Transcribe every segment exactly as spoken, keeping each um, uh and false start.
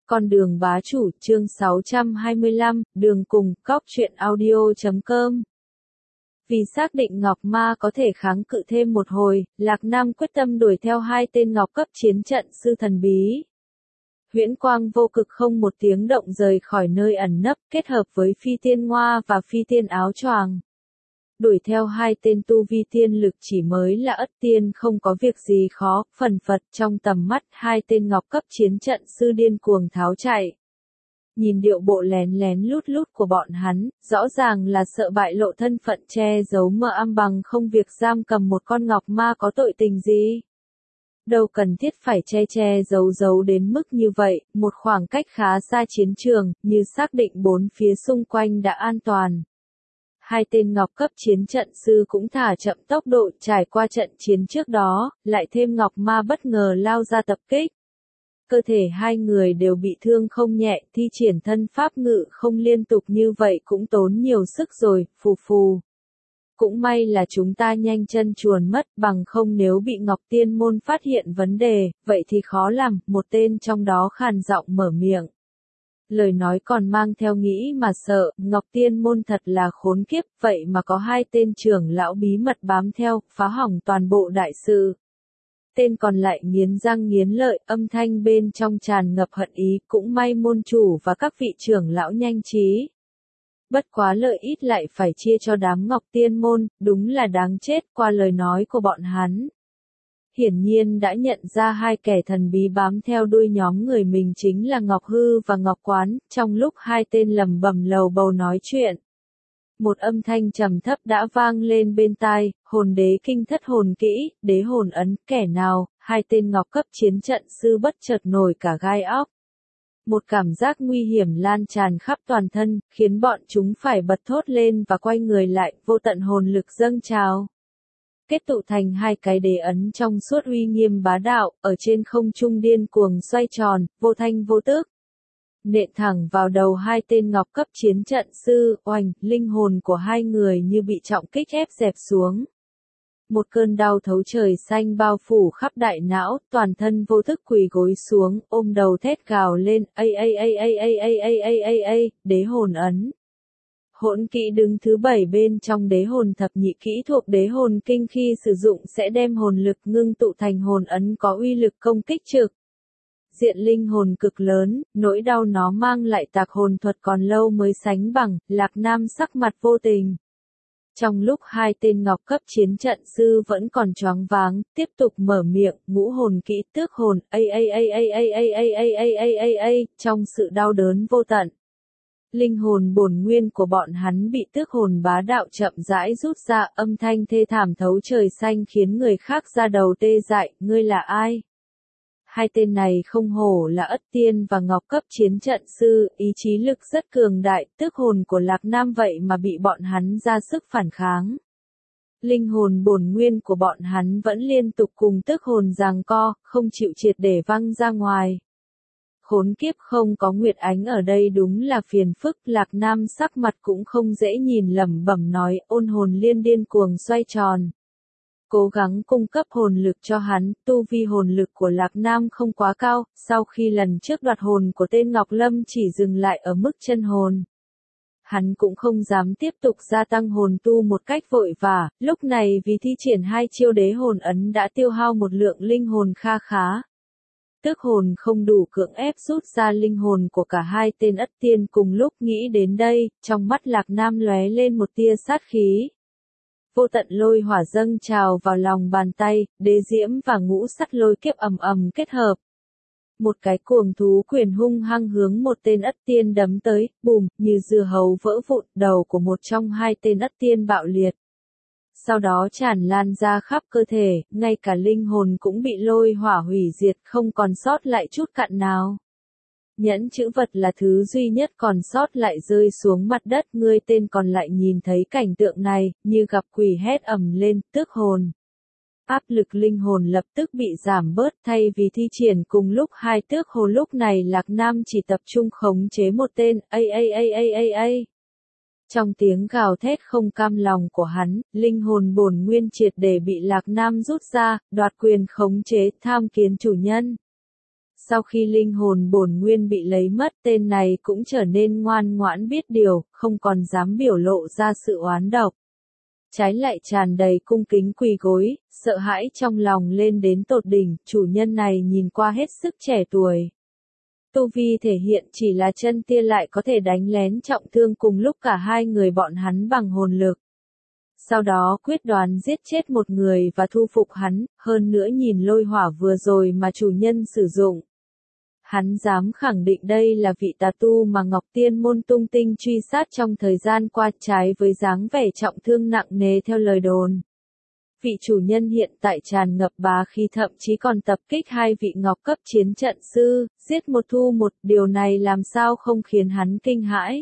Con đường bá chủ, chương sáu trăm hai mươi lăm, đường cùng, cóc truyện audio chấm com. Vì xác định Ngọc Ma có thể kháng cự thêm một hồi, Lạc Nam quyết tâm đuổi theo hai tên Ngọc cấp chiến trận sư thần bí. Huyễn quang vô cực không một tiếng động rời khỏi nơi ẩn nấp, kết hợp với phi tiên ngoa và phi tiên áo choàng. Đuổi theo hai tên tu vi tiên lực chỉ mới là ất tiên không có việc gì khó, phần phật trong tầm mắt hai tên Ngọc cấp chiến trận sư điên cuồng tháo chạy. Nhìn điệu bộ lén lén lút lút của bọn hắn, rõ ràng là sợ bại lộ thân phận che giấu mờ am bằng không việc giam cầm một con Ngọc Ma có tội tình gì. Đâu cần thiết phải che che giấu giấu đến mức như vậy, một khoảng cách khá xa chiến trường, như xác định bốn phía xung quanh đã an toàn. Hai tên Ngọc cấp chiến trận sư cũng thả chậm tốc độ trải qua trận chiến trước đó, lại thêm Ngọc Ma bất ngờ lao ra tập kích. Cơ thể hai người đều bị thương không nhẹ, thi triển thân pháp ngự không liên tục như vậy cũng tốn nhiều sức rồi, phù phù. Cũng may là chúng ta nhanh chân chuồn mất, bằng không nếu bị Ngọc Tiên Môn phát hiện vấn đề, vậy thì khó làm, một tên trong đó khàn giọng mở miệng. Lời nói còn mang theo nghĩ mà sợ, Ngọc Tiên Môn thật là khốn kiếp, vậy mà có hai tên trưởng lão bí mật bám theo, phá hỏng toàn bộ đại sự. Tên còn lại nghiến răng nghiến lợi, âm thanh bên trong tràn ngập hận ý, cũng may môn chủ và các vị trưởng lão nhanh trí. Bất quá lợi ít lại phải chia cho đám Ngọc Tiên Môn, đúng là đáng chết qua lời nói của bọn hắn. Hiển nhiên đã nhận ra hai kẻ thần bí bám theo đuôi nhóm người mình chính là Ngọc Hư và Ngọc Quán, trong lúc hai tên lầm bầm lầu bầu nói chuyện. Một âm thanh trầm thấp đã vang lên bên tai, hồn đế kinh thất hồn kỹ, đế hồn ấn, kẻ nào, hai tên Ngọc cấp chiến trận sư bất chợt nổi cả gai óc. Một cảm giác nguy hiểm lan tràn khắp toàn thân, khiến bọn chúng phải bật thốt lên và quay người lại, vô tận hồn lực dâng trào. Kết tụ thành hai cái đế ấn trong suốt uy nghiêm bá đạo, ở trên không trung điên cuồng xoay tròn, vô thanh vô tức. Nện thẳng vào đầu hai tên Ngọc cấp chiến trận sư, oành, linh hồn của hai người như bị trọng kích ép dẹp xuống. Một cơn đau thấu trời xanh bao phủ khắp đại não, toàn thân vô thức quỳ gối xuống, ôm đầu thét gào lên, ây ây ây ây ây ây ây ây ây ây, đế hồn ấn. Hỗn kỹ đứng thứ bảy bên trong đế hồn thập nhị kỹ thuộc đế hồn kinh khi sử dụng sẽ đem hồn lực ngưng tụ thành hồn ấn có uy lực công kích trực. Diện linh hồn cực lớn, nỗi đau nó mang lại tạc hồn thuật còn lâu mới sánh bằng, Lạc Nam sắc mặt vô tình. Trong lúc hai tên Ngọc cấp chiến trận sư vẫn còn choáng váng, tiếp tục mở miệng, ngũ hồn kỹ tước hồn, ây ây ây ây ây ây ây ây ây ây ây ây, trong sự đau đớn vô tận. Linh hồn bổn nguyên của bọn hắn bị tước hồn bá đạo chậm rãi rút ra, âm thanh thê thảm thấu trời xanh khiến người khác ra đầu tê dại, ngươi là ai? Hai tên này không hổ là ất tiên và Ngọc cấp chiến trận sư, ý chí lực rất cường đại, tước hồn của Lạc Nam vậy mà bị bọn hắn ra sức phản kháng. Linh hồn bổn nguyên của bọn hắn vẫn liên tục cùng tước hồn giằng co, không chịu triệt để văng ra ngoài. Khốn kiếp, không có Nguyệt Ánh ở đây đúng là phiền phức, Lạc Nam sắc mặt cũng không dễ nhìn, lẩm bẩm nói, ôn hồn liên điên cuồng xoay tròn. Cố gắng cung cấp hồn lực cho hắn, tu vi hồn lực của Lạc Nam không quá cao, sau khi lần trước đoạt hồn của tên Ngọc Lâm chỉ dừng lại ở mức chân hồn. Hắn cũng không dám tiếp tục gia tăng hồn tu một cách vội vã, lúc này vì thi triển hai chiêu đế hồn ấn đã tiêu hao một lượng linh hồn kha khá. Tước hồn không đủ cưỡng ép rút ra linh hồn của cả hai tên ất tiên cùng lúc, nghĩ đến đây, trong mắt Lạc Nam lóe lên một tia sát khí. Vô tận lôi hỏa dâng trào vào lòng bàn tay, đế diễm và ngũ sắt lôi kiếp ầm ầm kết hợp. Một cái cuồng thú quyền hung hăng hướng một tên ất tiên đấm tới, bùm, như dưa hấu vỡ vụn, đầu của một trong hai tên ất tiên bạo liệt. Sau đó tràn lan ra khắp cơ thể, ngay cả linh hồn cũng bị lôi hỏa hủy diệt, không còn sót lại chút cặn nào. Nhẫn chữ vật là thứ duy nhất còn sót lại rơi xuống mặt đất, người tên còn lại nhìn thấy cảnh tượng này, như gặp quỷ hét ầm lên, tước hồn. Áp lực linh hồn lập tức bị giảm bớt, thay vì thi triển cùng lúc hai tước hồn, lúc này Lạc Nam chỉ tập trung khống chế một tên, ây ây ây ây ây ây. Trong tiếng gào thét không cam lòng của hắn, linh hồn bổn nguyên triệt để bị Lạc Nam rút ra, đoạt quyền khống chế, tham kiến chủ nhân. Sau khi linh hồn bổn nguyên bị lấy mất, tên này cũng trở nên ngoan ngoãn biết điều, không còn dám biểu lộ ra sự oán độc. Trái lại tràn đầy cung kính quỳ gối, sợ hãi trong lòng lên đến tột đỉnh, chủ nhân này nhìn qua hết sức trẻ tuổi. Tu vi thể hiện chỉ là chân tia lại có thể đánh lén trọng thương cùng lúc cả hai người bọn hắn bằng hồn lực. Sau đó quyết đoán giết chết một người và thu phục hắn, hơn nữa nhìn lôi hỏa vừa rồi mà chủ nhân sử dụng. Hắn dám khẳng định đây là vị tà tu mà Ngọc Tiên môn tung tinh truy sát trong thời gian qua, trái với dáng vẻ trọng thương nặng nề theo lời đồn. Vị chủ nhân hiện tại tràn ngập bá khí, thậm chí còn tập kích hai vị ngọc cấp chiến trận sư, giết một thu một, điều này làm sao không khiến hắn kinh hãi.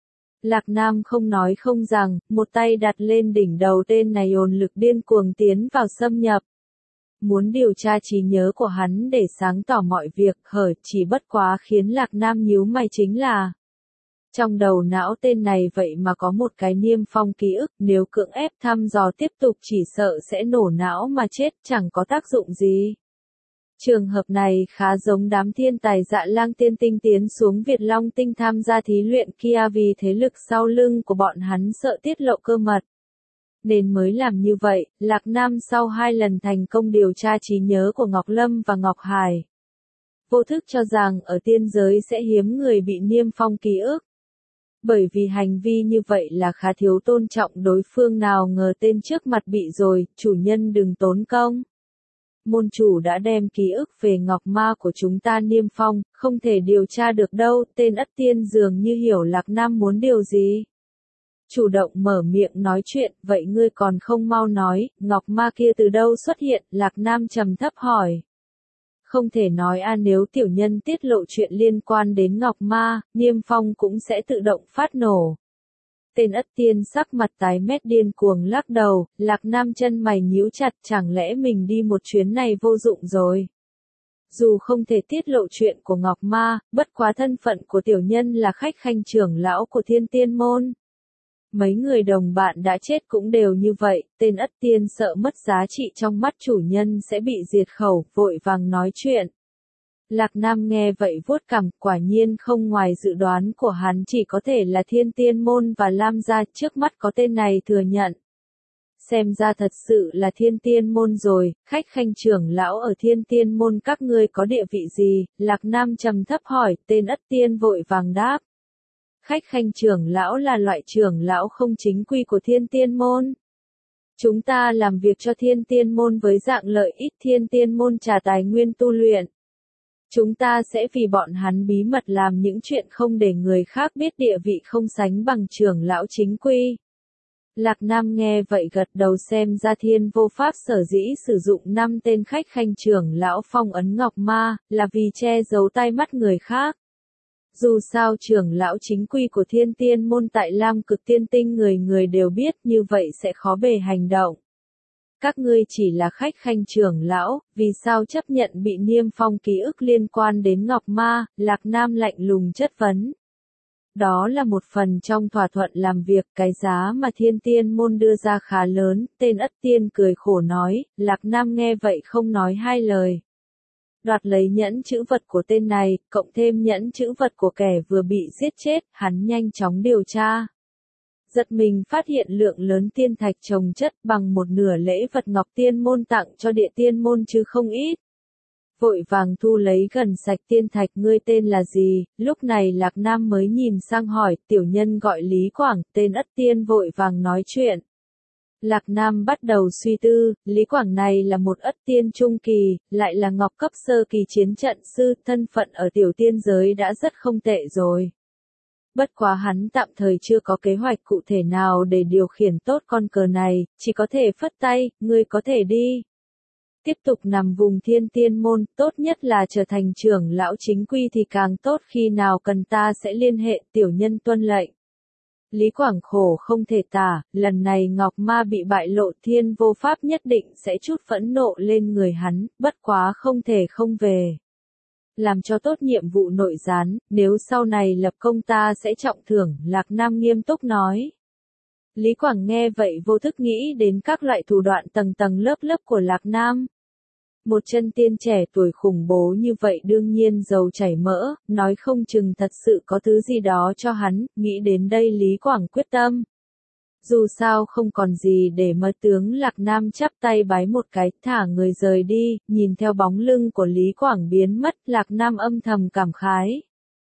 Lạc Nam không nói không rằng, một tay đặt lên đỉnh đầu tên này, hồn lực điên cuồng tiến vào xâm nhập. Muốn điều tra trí nhớ của hắn để sáng tỏ mọi việc, hở chỉ bất quá khiến Lạc Nam nhíu mày chính là trong đầu não tên này vậy mà có một cái niêm phong ký ức, nếu cưỡng ép thăm dò tiếp tục chỉ sợ sẽ nổ não mà chết, chẳng có tác dụng gì. Trường hợp này khá giống đám thiên tài Dạ Lang Tiên Tinh tiến xuống Việt Long Tinh tham gia thí luyện kia vì thế lực sau lưng của bọn hắn sợ tiết lộ cơ mật. Nên mới làm như vậy. Lạc Nam sau hai lần thành công điều tra trí nhớ của Ngọc Lâm và Ngọc Hải, vô thức cho rằng ở tiên giới sẽ hiếm người bị niêm phong ký ức. Bởi vì hành vi như vậy là khá thiếu tôn trọng đối phương, nào ngờ tên trước mặt bị rồi, chủ nhân đừng tốn công. Môn chủ đã đem ký ức về Ngọc Ma của chúng ta niêm phong, không thể điều tra được đâu. Tên Ất Tiên dường như hiểu Lạc Nam muốn điều gì. Chủ động mở miệng nói chuyện, vậy ngươi còn không mau nói, Ngọc Ma kia từ đâu xuất hiện? Lạc Nam trầm thấp hỏi. Không thể nói a, nếu tiểu nhân tiết lộ chuyện liên quan đến Ngọc Ma, niêm phong cũng sẽ tự động phát nổ. Tên Ất Tiên sắc mặt tái mét điên cuồng lắc đầu. Lạc Nam chân mày nhíu chặt, chẳng lẽ mình đi một chuyến này vô dụng rồi. Dù không thể tiết lộ chuyện của Ngọc Ma, bất quá thân phận của tiểu nhân là khách khanh trưởng lão của Thiên Tiên môn. Mấy người đồng bạn đã chết cũng đều như vậy, tên Ất Tiên sợ mất giá trị trong mắt chủ nhân sẽ bị diệt khẩu, vội vàng nói chuyện. Lạc Nam nghe vậy vuốt cằm, quả nhiên không ngoài dự đoán của hắn, chỉ có thể là Thiên Tiên môn và Lam gia, trước mắt có tên này thừa nhận. Xem ra thật sự là Thiên Tiên môn rồi. Khách khanh trưởng lão ở Thiên Tiên môn các ngươi có địa vị gì? Lạc Nam trầm thấp hỏi. Tên Ất Tiên vội vàng đáp. Khách khanh trưởng lão là loại trưởng lão không chính quy của Thiên Tiên môn. Chúng ta làm việc cho Thiên Tiên môn với dạng lợi ích, Thiên Tiên môn trả tài nguyên tu luyện. Chúng ta sẽ vì bọn hắn bí mật làm những chuyện không để người khác biết, địa vị không sánh bằng trưởng lão chính quy. Lạc Nam nghe vậy gật đầu, xem ra Thiên Vô Pháp sở dĩ sử dụng năm tên khách khanh trưởng lão phong ấn Ngọc Ma, là vì che giấu tai mắt người khác. Dù sao trưởng lão chính quy của Thiên Tiên môn tại Lam Cực Tiên Tinh người người đều biết, như vậy sẽ khó bề hành động. Các ngươi chỉ là khách khanh trưởng lão, vì sao chấp nhận bị niêm phong ký ức liên quan đến Ngọc Ma? Lạc Nam lạnh lùng chất vấn. Đó là một phần trong thỏa thuận làm việc, cái giá mà Thiên Tiên môn đưa ra khá lớn. Tên Ất Tiên cười khổ nói. Lạc Nam nghe vậy không nói hai lời. Đoạt lấy nhẫn chữ vật của tên này, cộng thêm nhẫn chữ vật của kẻ vừa bị giết chết, hắn nhanh chóng điều tra. Giật mình phát hiện lượng lớn tiên thạch chồng chất, bằng một nửa lễ vật Ngọc Tiên môn tặng cho Địa Tiên môn chứ không ít. Vội vàng thu lấy gần sạch tiên thạch. Ngươi tên là gì? Lúc này Lạc Nam mới nhìn sang hỏi. Tiểu nhân gọi Lý Quảng. Tên Ất Tiên vội vàng nói chuyện. Lạc Nam bắt đầu suy tư. Lý Quảng này là một Ất Tiên trung kỳ, lại là ngọc cấp sơ kỳ chiến trận sư, thân phận ở tiểu tiên giới đã rất không tệ rồi. Bất quá hắn tạm thời chưa có kế hoạch cụ thể nào để điều khiển tốt con cờ này, chỉ có thể phất tay. Ngươi có thể đi. Tiếp tục nằm vùng Thiên Tiên môn, tốt nhất là trở thành trưởng lão chính quy thì càng tốt, khi nào cần ta sẽ liên hệ. Tiểu nhân tuân lệnh. Lý Quảng khổ không thể tả, lần này Ngọc Ma bị bại lộ, Thiên Vô Pháp nhất định sẽ chút phẫn nộ lên người hắn, bất quá không thể không về. Làm cho tốt nhiệm vụ nội gián, nếu sau này lập công ta sẽ trọng thưởng. Lạc Nam nghiêm túc nói. Lý Quảng nghe vậy vô thức nghĩ đến các loại thủ đoạn tầng tầng lớp lớp của Lạc Nam. Một chân tiên trẻ tuổi khủng bố như vậy đương nhiên dầu chảy mỡ, nói không chừng thật sự có thứ gì đó cho hắn, nghĩ đến đây Lý Quảng quyết tâm. Dù sao không còn gì để mất, tướng Lạc Nam chắp tay bái một cái, thả người rời đi, nhìn theo bóng lưng của Lý Quảng biến mất, Lạc Nam âm thầm cảm khái.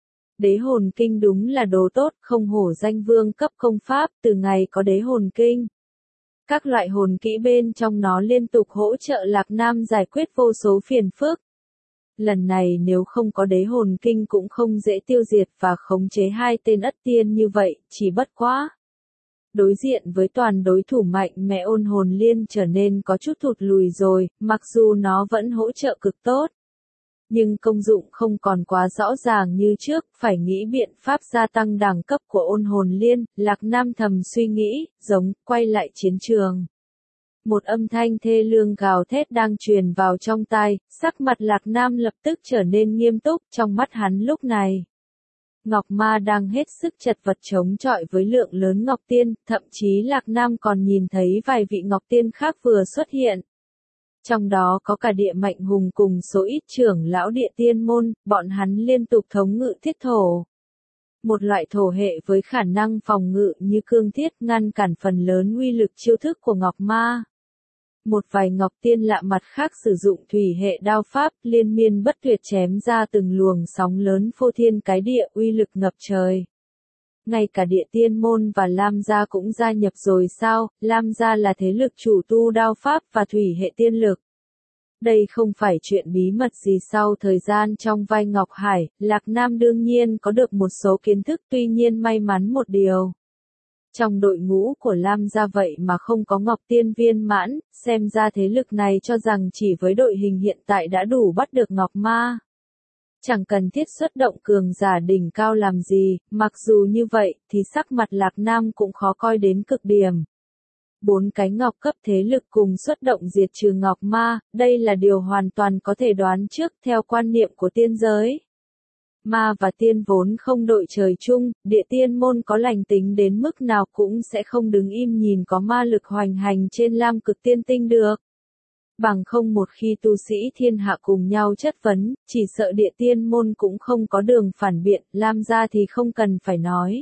Đế hồn kinh đúng là đồ tốt, không hổ danh vương cấp công pháp, từ ngày có đế hồn kinh. Các loại hồn kỹ bên trong nó liên tục hỗ trợ Lạc Nam giải quyết vô số phiền phức. Lần này nếu không có đế hồn kinh cũng không dễ tiêu diệt và khống chế hai tên ất tiên như vậy, chỉ bất quá. Đối diện với toàn đối thủ mạnh mẽ ôn hồn liên trở nên có chút thụt lùi rồi, mặc dù nó vẫn hỗ trợ cực tốt. Nhưng công dụng không còn quá rõ ràng như trước, phải nghĩ biện pháp gia tăng đẳng cấp của ôn hồn liên, Lạc Nam thầm suy nghĩ, giống, quay lại chiến trường. Một âm thanh thê lương gào thét đang truyền vào trong tai, sắc mặt Lạc Nam lập tức trở nên nghiêm túc, trong mắt hắn lúc này. Ngọc Ma đang hết sức chật vật chống chọi với lượng lớn Ngọc Tiên, thậm chí Lạc Nam còn nhìn thấy vài vị Ngọc Tiên khác vừa xuất hiện. Trong đó có cả địa mệnh hùng cùng số ít trưởng lão địa tiên môn, bọn hắn liên tục thống ngự thiết thổ. Một loại thổ hệ với khả năng phòng ngự như cương thiết ngăn cản phần lớn uy lực chiêu thức của Ngọc Ma. Một vài Ngọc Tiên lạ mặt khác sử dụng thủy hệ đao pháp liên miên bất tuyệt chém ra từng luồng sóng lớn phô thiên cái địa uy lực ngập trời. Ngay cả địa tiên môn và Lam gia cũng gia nhập rồi sao, Lam gia là thế lực chủ tu đao pháp và thủy hệ tiên lực. Đây không phải chuyện bí mật gì sau thời gian trong vai Ngọc Hải, Lạc Nam đương nhiên có được một số kiến thức tuy nhiên may mắn một điều. Trong đội ngũ của Lam gia vậy mà không có Ngọc Tiên viên mãn, xem ra thế lực này cho rằng chỉ với đội hình hiện tại đã đủ bắt được Ngọc Ma. Chẳng cần thiết xuất động cường giả đỉnh cao làm gì, mặc dù như vậy, thì sắc mặt Lạc Nam cũng khó coi đến cực điểm. Bốn cái ngọc cấp thế lực cùng xuất động diệt trừ Ngọc Ma, đây là điều hoàn toàn có thể đoán trước theo quan niệm của tiên giới. Ma và tiên vốn không đội trời chung, địa tiên môn có lành tính đến mức nào cũng sẽ không đứng im nhìn có ma lực hoành hành trên lam cực tiên tinh được. Bằng không một khi tu sĩ thiên hạ cùng nhau chất vấn, chỉ sợ địa tiên môn cũng không có đường phản biện, Lam gia thì không cần phải nói.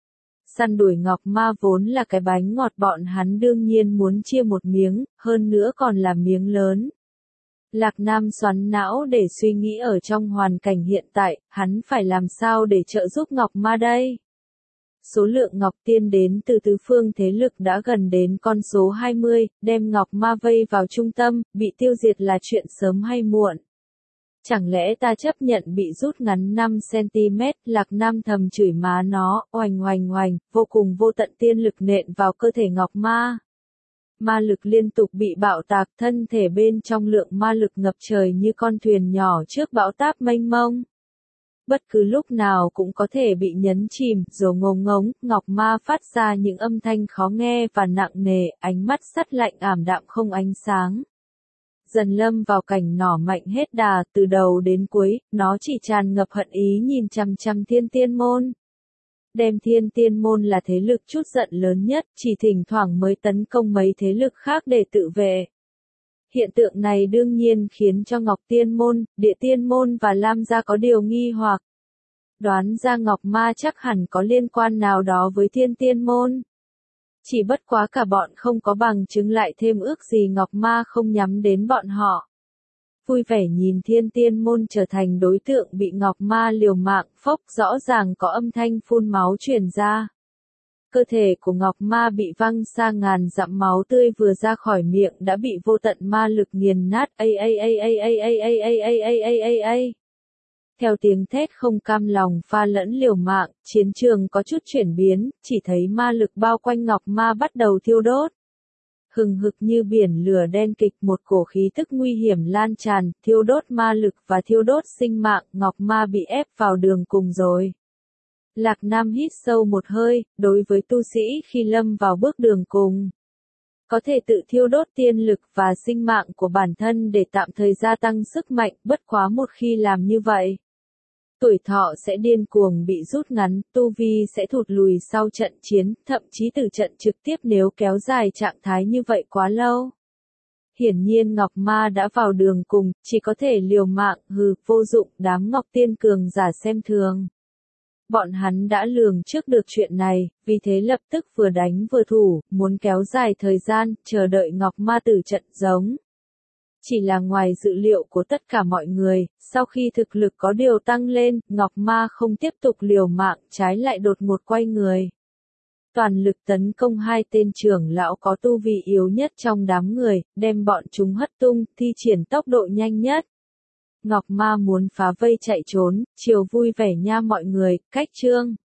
Săn đuổi Ngọc Ma vốn là cái bánh ngọt bọn hắn đương nhiên muốn chia một miếng, hơn nữa còn là miếng lớn. Lạc Nam xoắn não để suy nghĩ ở trong hoàn cảnh hiện tại, hắn phải làm sao để trợ giúp Ngọc Ma đây? Số lượng Ngọc Tiên đến từ tứ phương thế lực đã gần đến con số hai mươi, đem Ngọc Ma vây vào trung tâm, bị tiêu diệt là chuyện sớm hay muộn. Chẳng lẽ ta chấp nhận bị rút ngắn năm xăng-ti-mét, Lạc Nam thầm chửi má nó, oành oành oành, vô cùng vô tận tiên lực nện vào cơ thể Ngọc Ma. Ma lực liên tục bị bạo tạc, thân thể bên trong lượng ma lực ngập trời như con thuyền nhỏ trước bão táp mênh mông. Bất cứ lúc nào cũng có thể bị nhấn chìm, rồi ngông ngống, Ngọc Ma phát ra những âm thanh khó nghe và nặng nề, ánh mắt sắt lạnh ảm đạm không ánh sáng. Dần lâm vào cảnh nỏ mạnh hết đà, từ đầu đến cuối, nó chỉ tràn ngập hận ý nhìn chằm chằm Thiên Tiên môn. Đem Thiên Tiên môn là thế lực chút giận lớn nhất, chỉ thỉnh thoảng mới tấn công mấy thế lực khác để tự vệ. Hiện tượng này đương nhiên khiến cho Ngọc Tiên môn, Địa Tiên môn và Lam gia có điều nghi hoặc. Đoán ra Ngọc Ma chắc hẳn có liên quan nào đó với Thiên Tiên môn. Chỉ bất quá cả bọn không có bằng chứng lại thêm ước gì Ngọc Ma không nhắm đến bọn họ. Vui vẻ nhìn Thiên Tiên môn trở thành đối tượng bị Ngọc Ma liều mạng, phốc rõ ràng có âm thanh phun máu truyền ra. Cơ thể của Ngọc Ma bị văng xa ngàn dặm, máu tươi vừa ra khỏi miệng đã bị vô tận ma lực nghiền nát. A a a a a a a a a a a a a. Theo tiếng thét không cam lòng pha lẫn liều mạng, chiến trường có chút chuyển biến, chỉ thấy ma lực bao quanh Ngọc Ma bắt đầu thiêu đốt. Hừng hực như biển lửa đen kịch, một cổ khí tức nguy hiểm lan tràn, thiêu đốt ma lực và thiêu đốt sinh mạng, Ngọc Ma bị ép vào đường cùng rồi. Lạc Nam hít sâu một hơi, đối với tu sĩ khi lâm vào bước đường cùng. Có thể tự thiêu đốt tiên lực và sinh mạng của bản thân để tạm thời gia tăng sức mạnh, bất quá một khi làm như vậy. Tuổi thọ sẽ điên cuồng bị rút ngắn, tu vi sẽ thụt lùi sau trận chiến, thậm chí từ trận trực tiếp nếu kéo dài trạng thái như vậy quá lâu. hiển nhiên Ngọc Ma đã vào đường cùng, chỉ có thể liều mạng, hừ, vô dụng, đám Ngọc Tiên cường giả xem thường. Bọn hắn đã lường trước được chuyện này, vì thế lập tức vừa đánh vừa thủ, muốn kéo dài thời gian, chờ đợi Ngọc Ma tử trận giống. Chỉ là ngoài dự liệu của tất cả mọi người, sau khi thực lực có điều tăng lên, Ngọc Ma không tiếp tục liều mạng, trái lại đột ngột quay người. Toàn lực tấn công hai tên trưởng lão có tu vi yếu nhất trong đám người, đem bọn chúng hất tung, thi triển tốc độ nhanh nhất. Ngọc Ma muốn phá vây chạy trốn, chiều vui vẻ nha mọi người, cách chương.